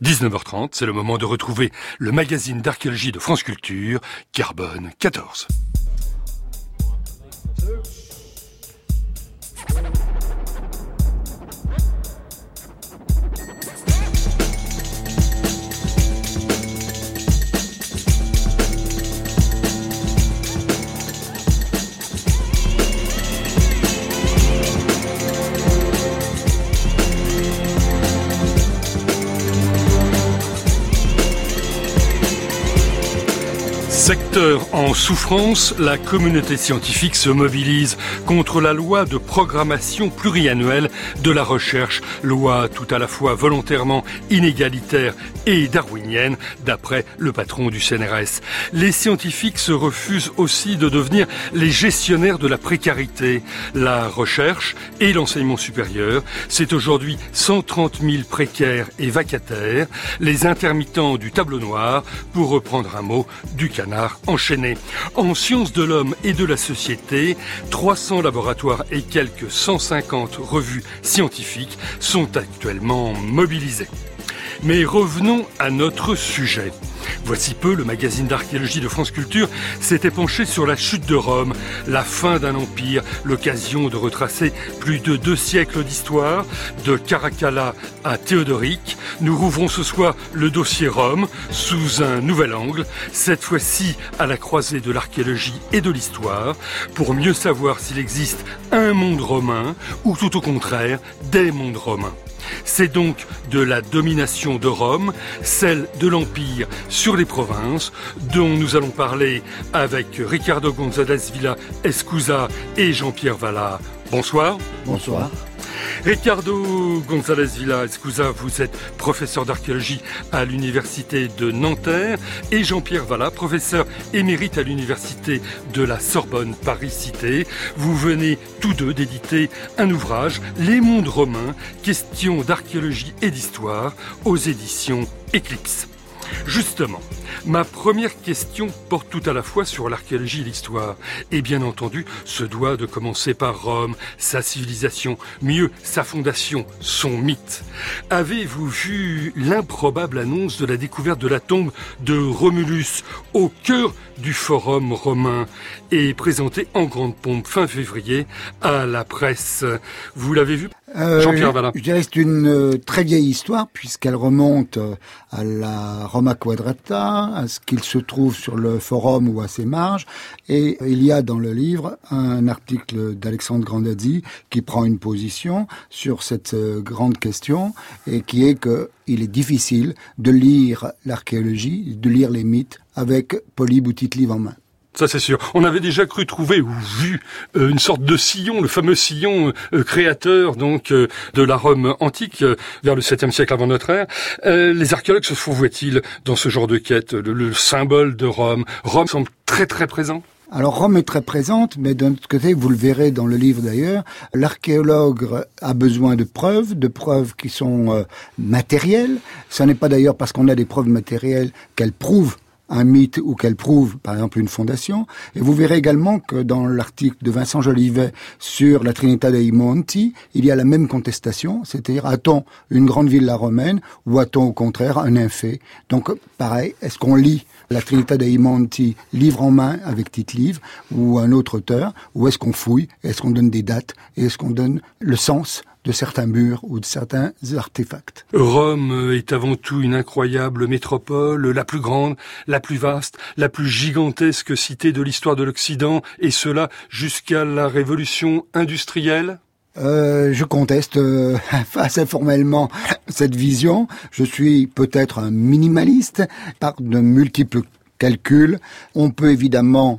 19h30, c'est le moment de retrouver le magazine d'archéologie de France Culture, Carbone 14. Secteur en souffrance, la communauté scientifique se mobilise contre la loi de programmation pluriannuelle de la recherche, loi tout à la fois volontairement inégalitaire et darwinienne, d'après le patron du CNRS. Les scientifiques se refusent aussi de devenir les gestionnaires de la précarité. La recherche et l'enseignement supérieur, c'est aujourd'hui 130 000 précaires et vacataires, les intermittents du tableau noir, pour reprendre un mot du canard enchaîné. En sciences de l'homme et de la société, 300 laboratoires et quelques 150 revues scientifiques sont actuellement mobilisés. Mais revenons à notre sujet. Voici peu, le magazine d'archéologie de France Culture s'était penché sur la chute de Rome, la fin d'un empire, l'occasion de retracer plus de 2 siècles d'histoire, de Caracalla à Théodoric. Nous rouvrons ce soir le dossier Rome sous un nouvel angle, cette fois-ci à la croisée de l'archéologie et de l'histoire, pour mieux savoir s'il existe un monde romain ou tout au contraire des mondes romains. C'est donc de la domination de Rome, celle de l'Empire sur les provinces, dont nous allons parler avec Ricardo González Vila Escusa et Jean-Pierre Valla. Bonsoir. Bonsoir. Ricardo González Vila Escusa, vous êtes professeur d'archéologie à l'université de Nanterre, et Jean-Pierre Valla, professeur émérite à l'université de la Sorbonne Paris-Cité. Vous venez tous deux d'éditer un ouvrage, Les mondes romains, questions d'archéologie et d'histoire, aux éditions Éclipse. Justement, ma première question porte tout à la fois sur l'archéologie et l'histoire. Et bien entendu, se doit de commencer par Rome, sa civilisation, mieux sa fondation, son mythe. Avez-vous vu l'improbable annonce de la découverte de la tombe de Romulus au cœur du Forum romain et présentée en grande pompe fin février à la presse? Vous l'avez vu? Jean-Pierre Valla. Je dirais que c'est une très vieille histoire puisqu'elle remonte à la Roma Quadrata, à ce qu'il se trouve sur le forum ou à ses marges. Et il y a dans le livre un article d'Alexandre Grandazzi qui prend une position sur cette grande question et qui est qu'il est difficile de lire l'archéologie, de lire les mythes avec Polybe ou Tite-Live en main. Ça, c'est sûr. On avait déjà cru trouver ou vu une sorte de sillon, le fameux sillon créateur donc de la Rome antique vers le 7e siècle avant notre ère. Les archéologues se fourvoient-ils dans ce genre de quête? Le symbole de Rome. Rome semble très très présent. Alors Rome est très présente, mais d'un autre côté, vous le verrez dans le livre d'ailleurs, l'archéologue a besoin de preuves qui sont matérielles. Ce n'est pas d'ailleurs parce qu'on a des preuves matérielles qu'elles prouvent un mythe ou qu'elle prouve, par exemple, une fondation. Et vous verrez également que dans l'article de Vincent Jolivet sur la Trinità dei Monti, il y a la même contestation, c'est-à-dire a-t-on une grande villa romaine ou a-t-on au contraire un nymphe? Donc, pareil, est-ce qu'on lit la Trinità dei Monti livre en main avec Tite-Live ou un autre auteur, ou est-ce qu'on fouille, est-ce qu'on donne des dates, et est-ce qu'on donne le sens de certains murs ou de certains artefacts. Rome est avant tout une incroyable métropole, la plus grande, la plus vaste, la plus gigantesque cité de l'histoire de l'Occident, et cela jusqu'à la révolution industrielle. Je conteste assez formellement cette vision. Je suis peut-être un minimaliste par de multiples calculs. On peut évidemment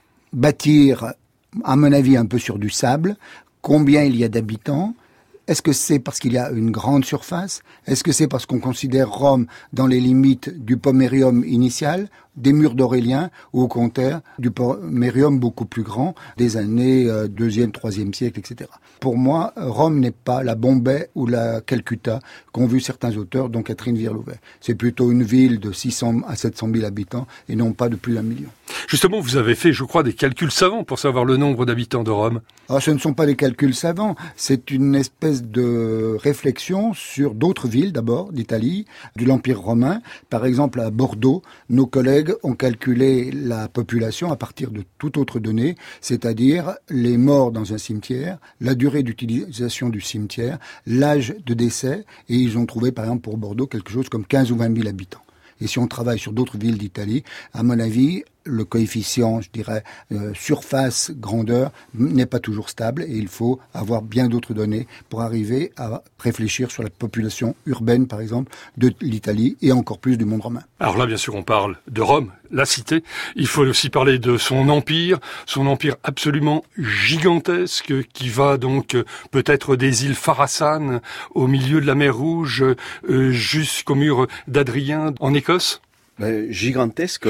bâtir, à mon avis, un peu sur du sable. Combien il y a d'habitants? Est-ce que c'est parce qu'il y a une grande surface? Est-ce que c'est parce qu'on considère Rome dans les limites du pomerium initial? des murs d'Aurélien ou au contraire du pomerium beaucoup plus grand des années 2e, 3e siècle, etc. Pour moi, Rome n'est pas la Bombay ou la Calcutta qu'ont vu certains auteurs, dont Catherine Vierlouvet. C'est plutôt une ville de 600 à 700 000 habitants et non pas de plus d'1 million. Justement, vous avez fait, je crois, des calculs savants pour savoir le nombre d'habitants de Rome. Alors, ce ne sont pas des calculs savants, c'est une espèce de réflexion sur d'autres villes, d'abord, d'Italie, de l'Empire romain. Par exemple, à Bordeaux, nos collègues ont calculé la population à partir de toute autre donnée, c'est-à-dire les morts dans un cimetière, la durée d'utilisation du cimetière, l'âge de décès, et ils ont trouvé, par exemple, pour Bordeaux, quelque chose comme 15 ou 20 000 habitants. Et si on travaille sur d'autres villes d'Italie, à mon avis, le coefficient, je dirais, surface, grandeur, n'est pas toujours stable et il faut avoir bien d'autres données pour arriver à réfléchir sur la population urbaine, par exemple, de l'Italie et encore plus du monde romain. Alors là, bien sûr, on parle de Rome, la cité. Il faut aussi parler de son empire absolument gigantesque qui va donc peut-être des îles Pharasanes au milieu de la mer Rouge jusqu'au mur d'Adrien en Écosse. Gigantesque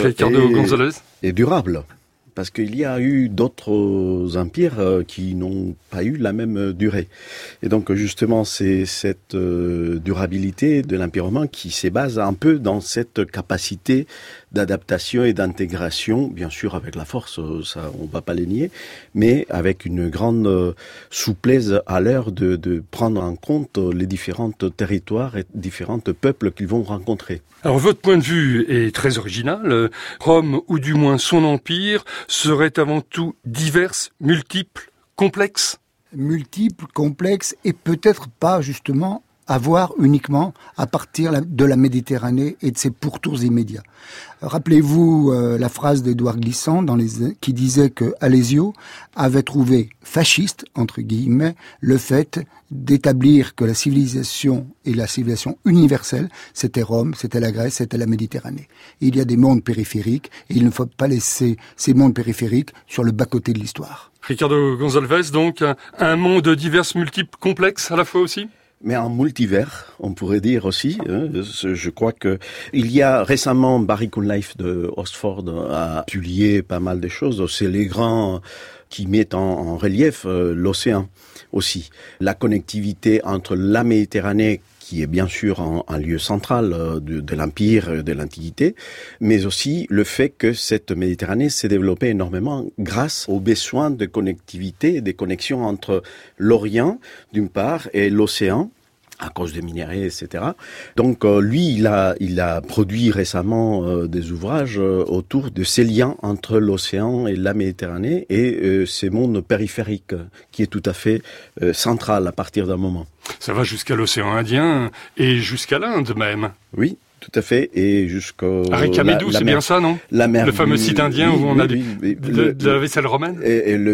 et durable. Parce qu'il y a eu d'autres empires qui n'ont pas eu la même durée. Et donc justement, c'est cette durabilité de l'Empire romain qui se base un peu dans cette capacité d'adaptation et d'intégration, bien sûr avec la force, ça on va pas les nier, mais avec une grande souplesse à l'heure de prendre en compte les différents territoires et différents peuples qu'ils vont rencontrer. Alors votre point de vue est très original. Rome, ou du moins son empire, serait avant tout divers, multiple, complexe. Multiple, complexe et peut-être pas justement à voir uniquement à partir de la Méditerranée et de ses pourtours immédiats. Rappelez-vous la phrase d'Édouard Glissant qui disait que Alesio avait trouvé fasciste, entre guillemets, le fait d'établir que la civilisation et la civilisation universelle, c'était Rome, c'était la Grèce, c'était la Méditerranée. Il y a des mondes périphériques et il ne faut pas laisser ces mondes périphériques sur le bas-côté de l'histoire. Ricardo Gonzalez, donc, un monde divers, multiple, complexe à la fois aussi ? Mais en multivers, on pourrait dire aussi. Je crois que il y a récemment Barry Cunliffe de Oxford a publié pas mal de choses. C'est les grands qui mettent en relief l'océan aussi. La connectivité entre la Méditerranée, qui est bien sûr un lieu central de l'Empire, de l'Antiquité, mais aussi le fait que cette Méditerranée s'est développée énormément grâce aux besoins de connectivité, des connexions entre l'Orient, d'une part, et l'océan, à cause des minéraux, etc. Donc lui, il a produit récemment des ouvrages autour de ces liens entre l'océan et la Méditerranée et ces mondes périphériques, qui est tout à fait central à partir d'un moment. Ça va jusqu'à l'océan Indien et jusqu'à l'Inde même. Oui, tout à fait, et jusqu'au... Arikamedou, c'est bien ça, non ? La mer le fameux site indien où on a de la vaisselle romaine. Et le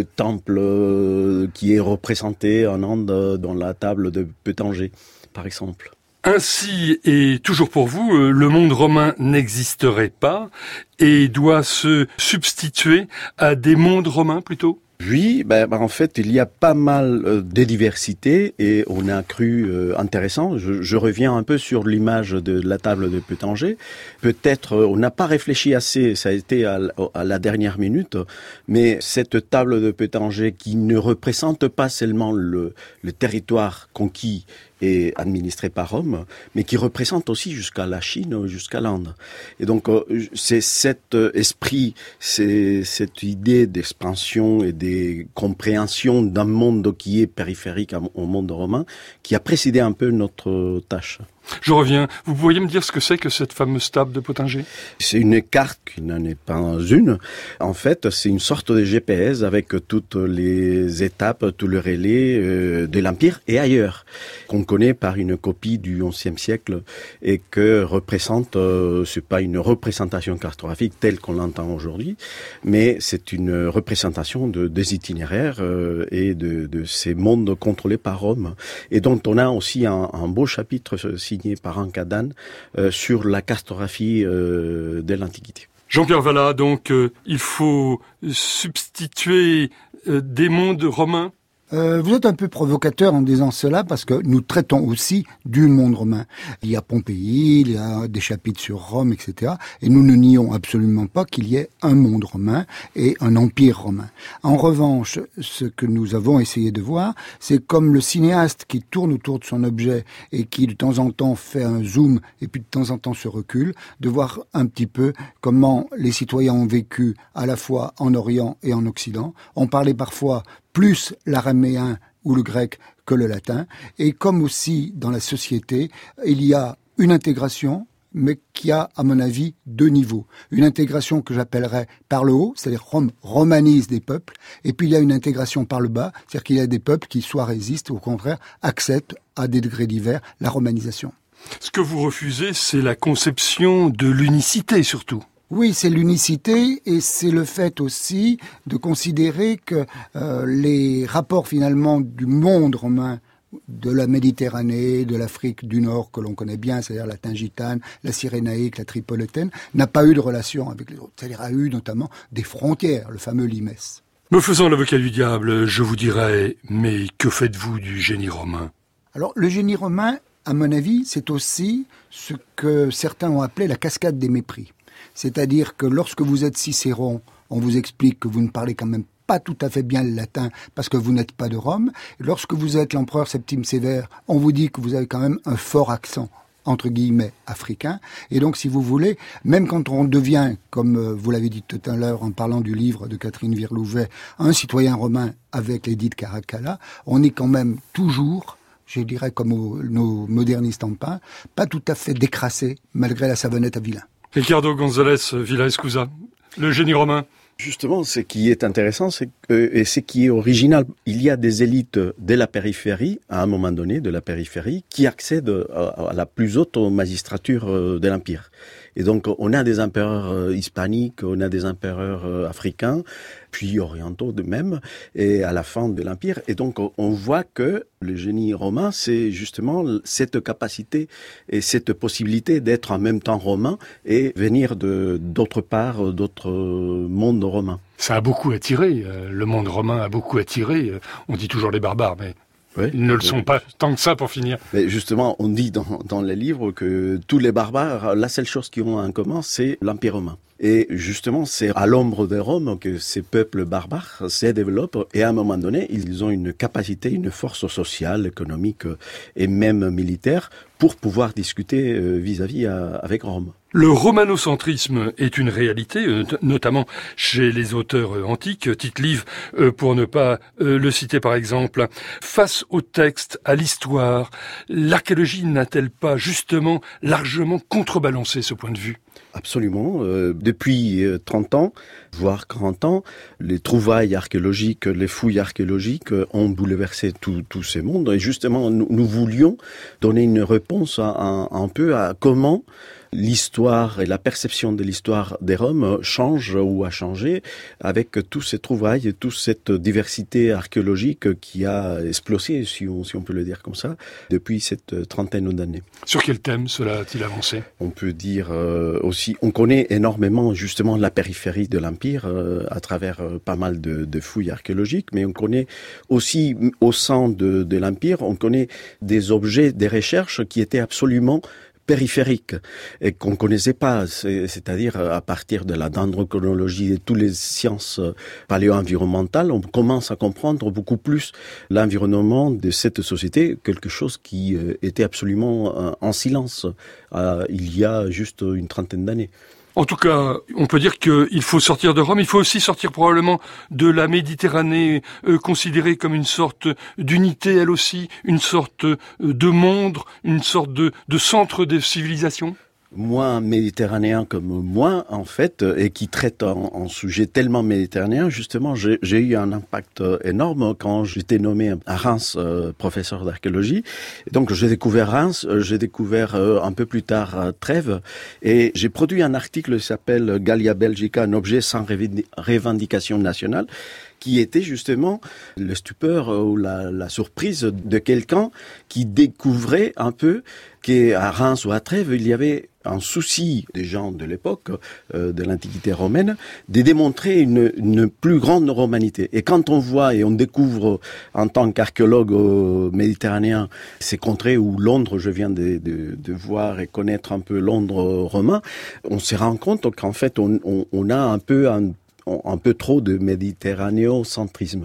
temple qui est représenté en Inde dans la table de Pétanger, par exemple. Ainsi, et toujours pour vous, le monde romain n'existerait pas et doit se substituer à des mondes romains plutôt ? Oui, en fait, il y a pas mal de diversité et on a cru intéressant. Je reviens un peu sur l'image de la table de Pétanger. Peut-être on n'a pas réfléchi assez, ça a été à la dernière minute, mais cette table de Pétanger qui ne représente pas seulement le territoire conquis et administré par Rome, mais qui représente aussi jusqu'à la Chine, jusqu'à l'Inde. Et donc, c'est cet esprit, c'est cette idée d'expansion et des compréhensions d'un monde qui est périphérique au monde romain qui a précédé un peu notre tâche. Je reviens. Vous pourriez me dire ce que c'est que cette fameuse table de Pétanger ? C'est une carte qui n'en est pas une. En fait, c'est une sorte de GPS avec toutes les étapes, tous les relais de l'Empire et ailleurs, qu'on connaît par une copie du XIe siècle et que représente, c'est pas une représentation cartographique telle qu'on l'entend aujourd'hui, mais c'est une représentation des itinéraires et de ces mondes contrôlés par Rome et dont on a aussi un beau chapitre signé par Anne Cadane sur la cartographie de l'Antiquité. Jean-Pierre Vallat, donc il faut substituer des mondes romains Vous êtes un peu provocateur en disant cela parce que nous traitons aussi du monde romain. Il y a Pompéi, il y a des chapitres sur Rome, etc. Et nous ne nions absolument pas qu'il y ait un monde romain et un empire romain. En revanche, ce que nous avons essayé de voir, c'est comme le cinéaste qui tourne autour de son objet et qui de temps en temps fait un zoom et puis de temps en temps se recule, de voir un petit peu comment les citoyens ont vécu à la fois en Orient et en Occident. On parlait parfois plus l'araméen ou le grec que le latin. Et comme aussi dans la société, il y a une intégration, mais qui a, à mon avis, 2 niveaux. Une intégration que j'appellerais par le haut, c'est-à-dire Rome romanise des peuples, et puis il y a une intégration par le bas, c'est-à-dire qu'il y a des peuples qui soit résistent, ou au contraire, acceptent, à des degrés divers, la romanisation. Ce que vous refusez, c'est la conception de l'unicité, surtout. Oui, c'est l'unicité et c'est le fait aussi de considérer que les rapports finalement du monde romain, de la Méditerranée, de l'Afrique du Nord que l'on connaît bien, c'est-à-dire la Tingitane, la Cyrénaïque, la Tripolitaine, n'a pas eu de relation avec les autres. C'est-à-dire a eu notamment des frontières, le fameux limes. Me faisant l'avocat du diable, je vous dirais, mais que faites-vous du génie romain ? Alors le génie romain, à mon avis, c'est aussi ce que certains ont appelé la cascade des mépris. C'est-à-dire que lorsque vous êtes Cicéron, on vous explique que vous ne parlez quand même pas tout à fait bien le latin parce que vous n'êtes pas de Rome. Et lorsque vous êtes l'empereur Septime Sévère, on vous dit que vous avez quand même un fort accent, entre guillemets, africain. Et donc, si vous voulez, même quand on devient, comme vous l'avez dit tout à l'heure en parlant du livre de Catherine Virlouvet, un citoyen romain avec l'édit de Caracalla, on est quand même toujours, je dirais comme nos modernistes en pain, pas tout à fait décrassé malgré la savonnette à Vilain. Ricardo González Villaescusa, le génie romain. Justement, ce qui est intéressant, et ce qui est original, il y a des élites de la périphérie, à un moment donné, de la périphérie, qui accèdent à la plus haute magistrature de l'Empire. Et donc, on a des empereurs hispaniques, on a des empereurs africains, puis orientaux de même, et à la fin de l'Empire. Et donc, on voit que le génie romain, c'est justement cette capacité et cette possibilité d'être en même temps romain et venir d'autre part, d'autres mondes romains. Ça a beaucoup attiré, le monde romain a beaucoup attiré. On dit toujours les barbares, mais... Oui, ils ne le sont pas tant que ça pour finir. Mais justement, on dit dans les livres que tous les barbares, la seule chose qu'ils ont en commun, c'est l'Empire romain. Et justement, c'est à l'ombre de Rome que ces peuples barbares se développent et à un moment donné, ils ont une capacité, une force sociale, économique et même militaire pour pouvoir discuter vis-à-vis avec Rome. Le romanocentrisme est une réalité, notamment chez les auteurs antiques. Tite-Live, pour ne pas le citer par exemple. Face au texte, à l'histoire, l'archéologie n'a-t-elle pas justement largement contrebalancé ce point de vue ? Absolument. Depuis 30 ans, voire 40 ans, les trouvailles archéologiques, les fouilles archéologiques ont bouleversé tous ces mondes. Et justement, nous voulions donner une réponse un peu à comment l'histoire et la perception de l'histoire des Roms change ou a changé avec tous ces trouvailles et toute cette diversité archéologique qui a explosé, si on peut le dire comme ça, depuis cette trentaine d'années. Sur quel thème cela a-t-il avancé ? On peut dire aussi, on connaît énormément justement la périphérie de l'Empire à travers pas mal de fouilles archéologiques, mais on connaît aussi au sein de l'Empire, on connaît des objets, des recherches qui étaient absolument périphérique et qu'on connaissait pas, c'est-à-dire à partir de la dendrochronologie et toutes les sciences paléo-environnementales, on commence à comprendre beaucoup plus l'environnement de cette société, quelque chose qui était absolument en silence il y a juste une trentaine d'années. En tout cas, on peut dire qu'il faut sortir de Rome, il faut aussi sortir probablement de la Méditerranée, considérée comme une sorte d'unité, elle aussi, une sorte de monde, une sorte de centre de civilisation. Moins méditerranéen comme moi, en fait, et qui traite en sujet tellement méditerranéen, justement, j'ai eu un impact énorme quand j'étais nommé à Reims professeur d'archéologie. Et donc, j'ai découvert Reims, j'ai découvert un peu plus tard Trèves, et j'ai produit un article qui s'appelle Gallia Belgica, un objet sans revendication nationale, qui était justement le stupeur ou la surprise de quelqu'un qui découvrait un peu qu'à Reims ou à Trèves, il y avait un souci des gens de l'époque, de l'Antiquité romaine, de démontrer une plus grande romanité. Et quand on voit et on découvre, en tant qu'archéologue méditerranéen, ces contrées où Londres, je viens de voir et connaître un peu Londres romain, on se rend compte qu'en fait, on a un peu trop de méditerranéocentrisme.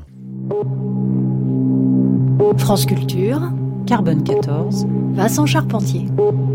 France Culture, Carbone 14, Vincent Charpentier.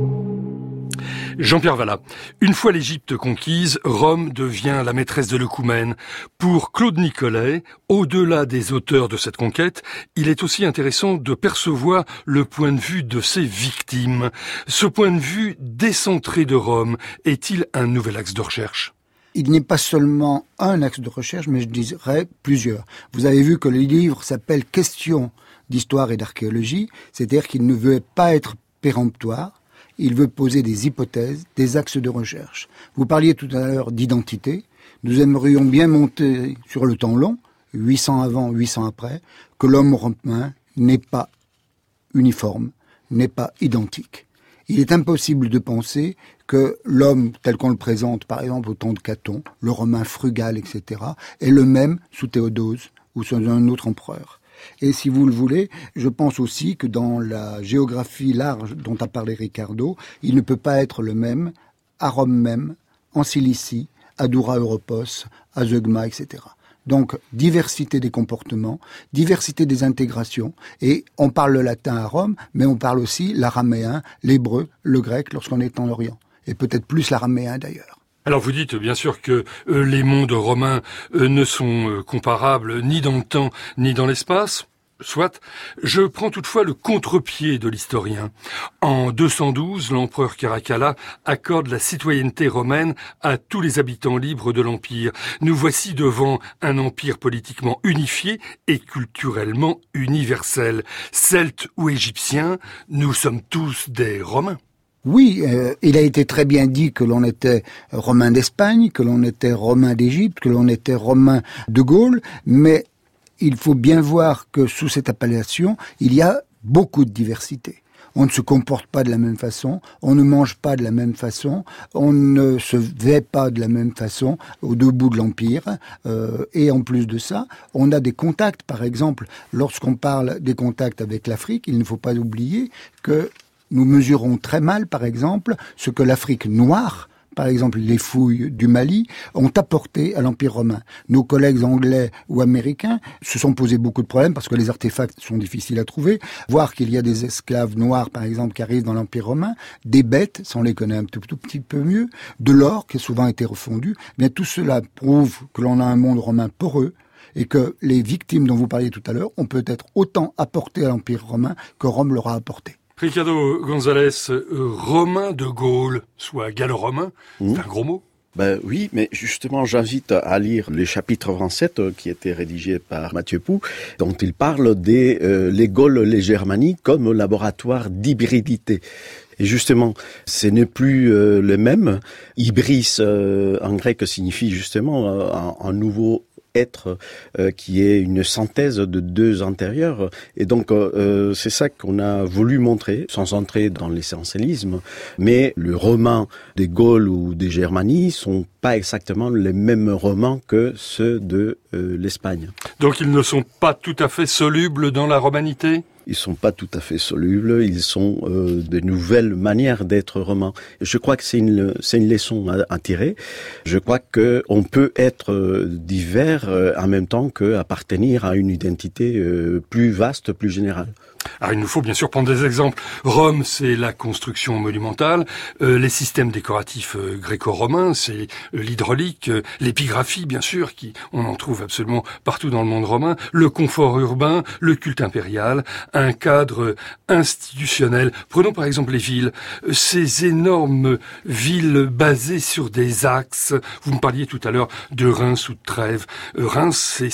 Jean-Pierre Vallat. Une fois l'Égypte conquise, Rome devient la maîtresse de l'œcumène. Pour Claude Nicollet, au-delà des auteurs de cette conquête, il est aussi intéressant de percevoir le point de vue de ses victimes. Ce point de vue décentré de Rome est-il un nouvel axe de recherche ? Il n'est pas seulement un axe de recherche, mais je dirais plusieurs. Vous avez vu que le livre s'appelle « Questions d'histoire et d'archéologie », c'est-à-dire qu'il ne veut pas être péremptoire. Il veut poser des hypothèses, des axes de recherche. Vous parliez tout à l'heure d'identité. Nous aimerions bien monter sur le temps long, 800 avant, 800 après, que l'homme romain n'est pas uniforme, n'est pas identique. Il est impossible de penser que l'homme tel qu'on le présente, par exemple au temps de Caton, le romain frugal, etc., est le même sous Théodose ou sous un autre empereur. Et si vous le voulez, je pense aussi que dans la géographie large dont a parlé Ricardo, il ne peut pas être le même à Rome même, en Cilicie, à Dura Europos, à Zeugma, etc. Donc, diversité des comportements, diversité des intégrations, et on parle le latin à Rome, mais on parle aussi l'araméen, l'hébreu, le grec lorsqu'on est en Orient, et peut-être plus l'araméen d'ailleurs. Alors vous dites bien sûr que les mondes romains ne sont comparables ni dans le temps ni dans l'espace. Soit. Je prends toutefois le contre-pied de l'historien. En 212, l'empereur Caracalla accorde la citoyenneté romaine à tous les habitants libres de l'Empire. Nous voici devant un empire politiquement unifié et culturellement universel. Celtes ou Égyptiens, nous sommes tous des Romains. Oui, il a été très bien dit que l'on était romain d'Espagne, que l'on était romain d'Égypte, que l'on était romain de Gaule, mais il faut bien voir que sous cette appellation, il y a beaucoup de diversité. On ne se comporte pas de la même façon, on ne mange pas de la même façon, on ne se vêt pas de la même façon aux deux bouts de l'Empire. Et en plus de ça, on a des contacts. Par exemple, lorsqu'on parle des contacts avec l'Afrique, il ne faut pas oublier que nous mesurons très mal, par exemple, ce que l'Afrique noire, par exemple les fouilles du Mali, ont apporté à l'Empire romain. Nos collègues anglais ou américains se sont posé beaucoup de problèmes parce que les artefacts sont difficiles à trouver. Voir qu'il y a des esclaves noirs, par exemple, qui arrivent dans l'Empire romain, des bêtes, ça on les connaît un tout petit peu mieux, de l'or qui a souvent été refondu. Bien, tout cela prouve que l'on a un monde romain poreux et que les victimes dont vous parliez tout à l'heure ont peut-être autant apporté à l'Empire romain que Rome leur a apporté. Ricardo González, romain de Gaule, soit gallo-romain, c'est un gros mot. Ben oui, mais justement, j'invite à lire le chapitre 27 qui a été rédigé par Mathieu Pou, dont il parle des les Gaules, les Germanies comme laboratoire d'hybridité. Et justement, ce n'est plus le même. Hybris, en grec, signifie justement un nouveau être qui est une synthèse de deux antérieurs. Et donc, c'est ça qu'on a voulu montrer, sans entrer dans l'essentialisme. Mais le roman des Gaules ou des Germanies sont pas exactement les mêmes romans que ceux de l'Espagne. Donc, ils ne sont pas tout à fait solubles dans la romanité ? Ils sont pas tout à fait solubles, ils sont de nouvelles manières d'être romans. Je crois que c'est une leçon à tirer. Je crois que on peut être divers en même temps que appartenir à une identité plus vaste, plus générale. Alors, il nous faut bien sûr prendre des exemples. Rome, c'est la construction monumentale, les systèmes décoratifs gréco-romains, c'est l'hydraulique, l'épigraphie, bien sûr, on en trouve absolument partout dans le monde romain, le confort urbain, le culte impérial, un cadre institutionnel. Prenons par exemple les villes, ces énormes villes basées sur des axes. Vous me parliez tout à l'heure de Reims ou de Trèves. Reims, c'est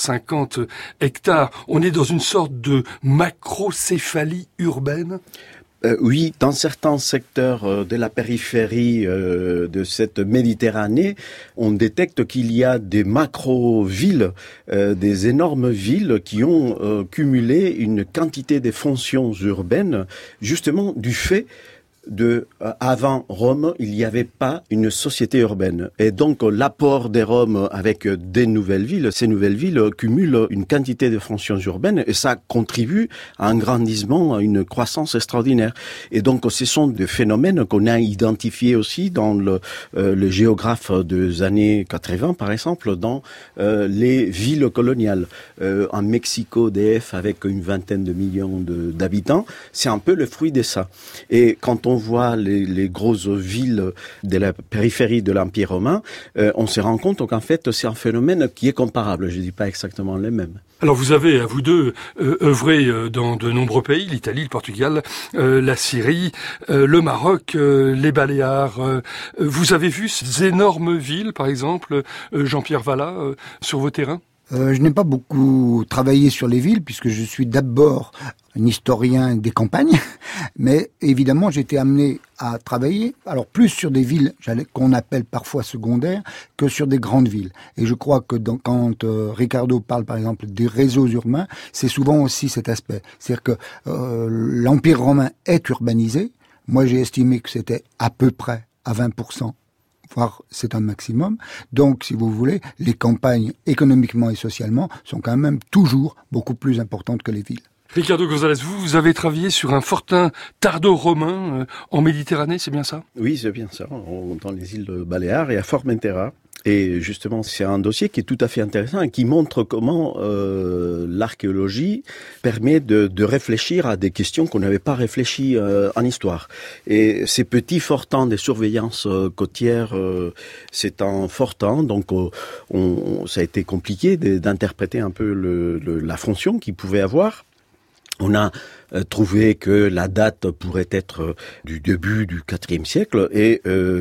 550 hectares. On est dans une sorte de macrocéphalie urbaine. Oui, dans certains secteurs de la périphérie de cette Méditerranée, on détecte qu'il y a des macro-villes, des énormes villes qui ont cumulé une quantité de fonctions urbaines, justement du fait avant Rome, il n'y avait pas une société urbaine. Et donc, l'apport des Roms avec des nouvelles villes, ces nouvelles villes cumulent une quantité de fonctions urbaines et ça contribue à un grandissement, à une croissance extraordinaire. Et donc, ce sont des phénomènes qu'on a identifiés aussi dans le géographe des années 80, par exemple, dans les villes coloniales. En Mexico, DF, avec une vingtaine de millions d'habitants, c'est un peu le fruit de ça. Et quand on voit les grosses villes de la périphérie de l'Empire romain, on se rend compte qu'en fait, c'est un phénomène qui est comparable. Je ne dis pas exactement le même. Alors vous avez, à vous deux, œuvré dans de nombreux pays, l'Italie, le Portugal, la Syrie, le Maroc, les Baléares. Vous avez vu ces énormes villes, par exemple, Jean-Pierre Vallat, sur vos terrains ? Je n'ai pas beaucoup travaillé sur les villes puisque je suis d'abord un historien des campagnes, mais évidemment j'ai été amené à travailler, alors plus sur des villes qu'on appelle parfois secondaires que sur des grandes villes. Et je crois que quand Ricardo parle par exemple des réseaux urbains, c'est souvent aussi cet aspect. C'est-à-dire que l'Empire romain est urbanisé. Moi j'ai estimé que c'était à peu près à 20%. Voire c'est un maximum. Donc, si vous voulez, les campagnes économiquement et socialement sont quand même toujours beaucoup plus importantes que les villes. Ricardo González, vous avez travaillé sur un fortin tardo-romain en Méditerranée, c'est bien ça ? Oui, c'est bien ça, dans les îles Baléares et à Formentera. Et justement, c'est un dossier qui est tout à fait intéressant et qui montre comment l'archéologie permet de réfléchir à des questions qu'on n'avait pas réfléchies en histoire. Et ces petits fortins de surveillance côtière, c'est un fortin, donc ça a été compliqué d'interpréter un peu la fonction qu'il pouvait avoir. On a trouvé que la date pourrait être du début du IVe siècle et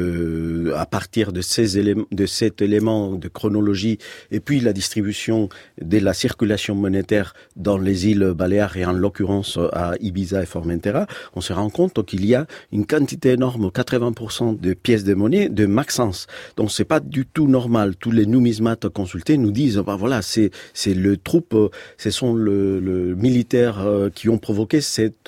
à partir de cet élément de chronologie et puis la distribution de la circulation monétaire dans les îles Baléares et en l'occurrence à Ibiza et Formentera, on se rend compte qu'il y a une quantité énorme, 80% de pièces de monnaie de Maxence. Donc c'est pas du tout normal. Tous les numismates consultés nous disent voilà, c'est le troupe, ce sont le militaire qui ont provoqué cette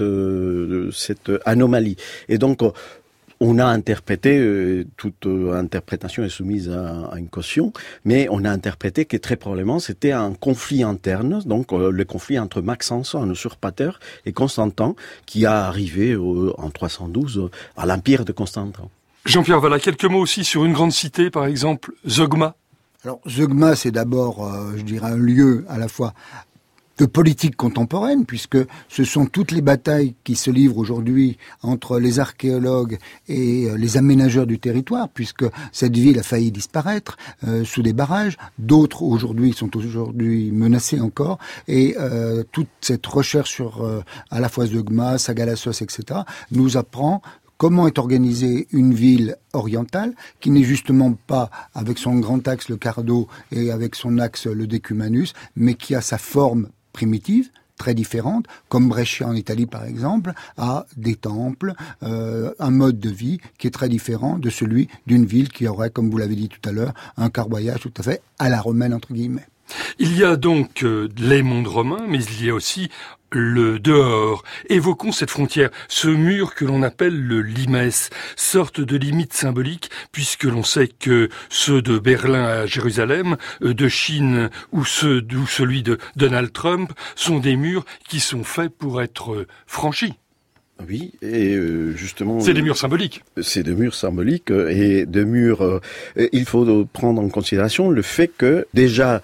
anomalie. Et donc, on a interprété, toute interprétation est soumise à une caution, mais on a interprété que très probablement c'était un conflit interne, donc le conflit entre Maxence, un usurpateur, et Constantin, qui a arrivé en 312 à l'empire de Constantin. Jean-Pierre Vallat, quelques mots aussi sur une grande cité, par exemple, Zeugma. Alors, Zeugma, c'est d'abord, je dirais, un lieu à la fois de politique contemporaine, puisque ce sont toutes les batailles qui se livrent aujourd'hui entre les archéologues et les aménageurs du territoire, puisque cette ville a failli disparaître sous des barrages. D'autres sont aujourd'hui menacés encore, et toute cette recherche sur à la fois Zeugma, Sagalassos, etc., nous apprend comment est organisée une ville orientale qui n'est justement pas avec son grand axe le Cardo et avec son axe le Decumanus, mais qui a sa forme primitive, très différente, comme Brescia en Italie par exemple, a des temples, un mode de vie qui est très différent de celui d'une ville qui aurait, comme vous l'avez dit tout à l'heure, un carboyage tout à fait à la romaine entre guillemets. Il y a donc les mondes romains, mais il y a aussi le dehors. Évoquons cette frontière, ce mur que l'on appelle le limes, sorte de limite symbolique, puisque l'on sait que ceux de Berlin à Jérusalem, de Chine ou celui de Donald Trump sont des murs qui sont faits pour être franchis. Oui, et justement... C'est des murs symboliques. C'est des murs symboliques et des murs... il faut prendre en considération le fait que déjà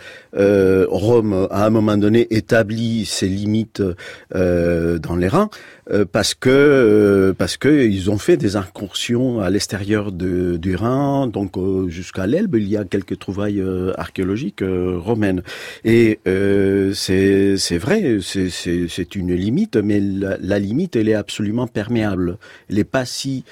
Rome, à un moment donné, établit ses limites dans les Rhin parce que ils ont fait des incursions à l'extérieur du Rhin, donc jusqu'à l'Elbe, il y a quelques trouvailles archéologiques romaines. Et c'est vrai, c'est une limite, mais la limite, elle est absolument perméable. Elle n'est pas si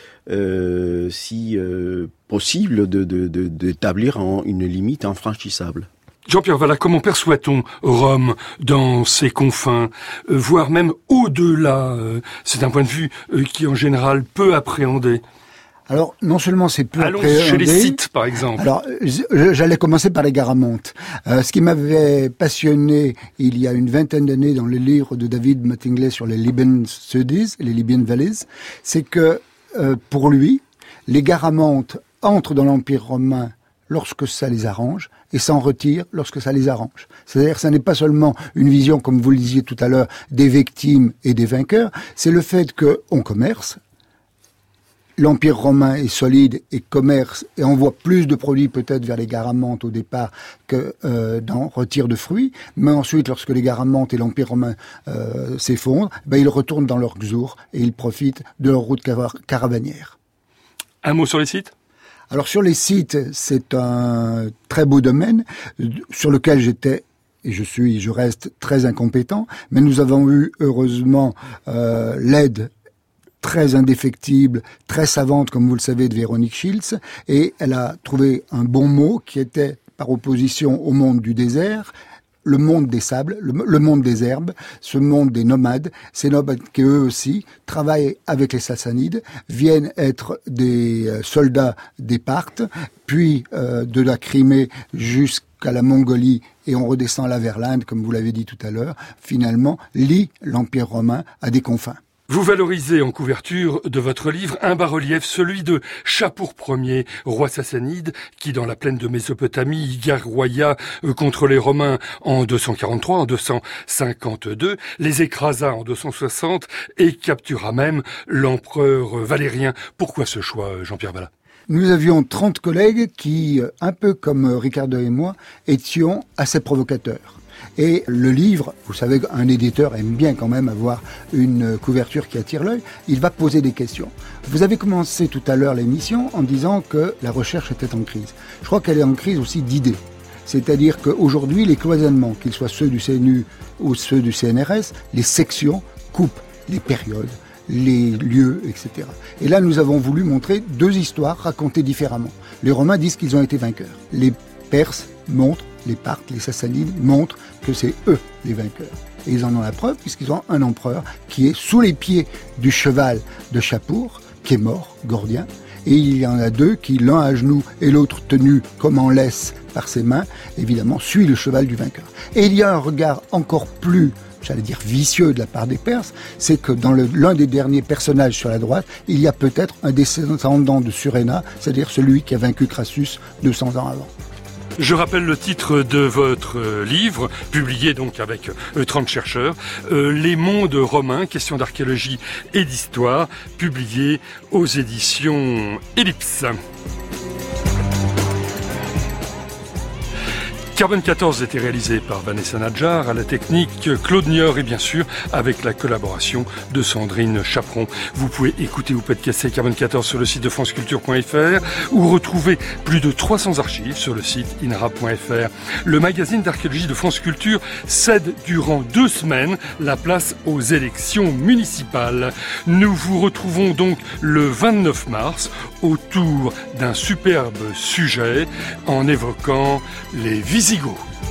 possible d'établir une limite infranchissable. Jean-Pierre Vallat, comment perçoit-on Rome dans ses confins, voire même au-delà? C'est un point de vue qui, en général, peut appréhender. Alors, non seulement c'est peu Allons appréhendé... chez les sites, par exemple. Alors, j'allais commencer par les Garamantes. Ce qui m'avait passionné il y a une vingtaine d'années dans le livre de David Mattingly sur les Libyan Studies, les Libyan Valleys, c'est que, pour lui, les Garamantes entrent dans l'Empire romain lorsque ça les arrange, et s'en retirent lorsque ça les arrange. C'est-à-dire que ça n'est pas seulement une vision, comme vous le disiez tout à l'heure, des victimes et des vainqueurs, c'est le fait qu'on commerce. L'Empire romain est solide et commerce et envoie plus de produits peut-être vers les Garamantes au départ que dans retire de fruits. Mais ensuite, lorsque les Garamantes et l'Empire romain s'effondrent, ils retournent dans leur Xur et ils profitent de leur route caravanière. Un mot sur les sites ? Alors sur les sites, c'est un très beau domaine sur lequel j'étais et je reste très incompétent, mais nous avons eu heureusement l'aide très indéfectible, très savante, comme vous le savez, de Véronique Schiltz, et elle a trouvé un bon mot qui était par opposition au monde du désert, le monde des sables, le monde des herbes, ce monde des nomades, ces nomades qui eux aussi travaillent avec les Sassanides, viennent être des soldats des Parthes, puis de la Crimée jusqu'à la Mongolie, et on redescend là vers l'Inde, comme vous l'avez dit tout à l'heure, finalement, lie l'Empire romain à des confins. Vous valorisez en couverture de votre livre un bas-relief, celui de Shapur Ier, roi sassanide, qui dans la plaine de Mésopotamie guerroya contre les Romains en 243, en 252, les écrasa en 260 et captura même l'empereur Valérien. Pourquoi ce choix, Jean-Pierre Vallat ? Nous avions 30 collègues qui, un peu comme Ricardo et moi, étions assez provocateurs. Et le livre, vous savez qu'un éditeur aime bien quand même avoir une couverture qui attire l'œil, il va poser des questions. Vous avez commencé tout à l'heure l'émission en disant que la recherche était en crise. Je crois qu'elle est en crise aussi d'idées. C'est-à-dire qu'aujourd'hui, les cloisonnements, qu'ils soient ceux du CNU ou ceux du CNRS, les sections coupent les périodes, les lieux, etc. Et là, nous avons voulu montrer deux histoires racontées différemment. Les Romains disent qu'ils ont été vainqueurs. Les Perses montrent, les Parthes, les Sassanides montrent que c'est eux les vainqueurs. Et ils en ont la preuve puisqu'ils ont un empereur qui est sous les pieds du cheval de Shapur, qui est mort, Gordien. Et il y en a deux qui, l'un à genoux et l'autre tenu comme en laisse par ses mains, évidemment, suit le cheval du vainqueur. Et il y a un regard encore plus, j'allais dire vicieux de la part des Perses, c'est que dans l'un des derniers personnages sur la droite, il y a peut-être un descendant de Suréna, c'est-à-dire celui qui a vaincu Crassus 200 ans avant. Je rappelle le titre de votre livre, publié donc avec 30 chercheurs, Les mondes romains, questions d'archéologie et d'histoire, publié aux éditions Ellipse. Carbone 14 était réalisé par Vanessa Nadjar, à la technique Claude Niort et bien sûr avec la collaboration de Sandrine Chaperon. Vous pouvez écouter ou podcaster Carbone 14 sur le site de franceculture.fr ou retrouver plus de 300 archives sur le site inrab.fr. Le magazine d'archéologie de France Culture cède durant 2 semaines la place aux élections municipales. Nous vous retrouvons donc le 29 mars autour d'un superbe sujet en évoquant les Visigoths.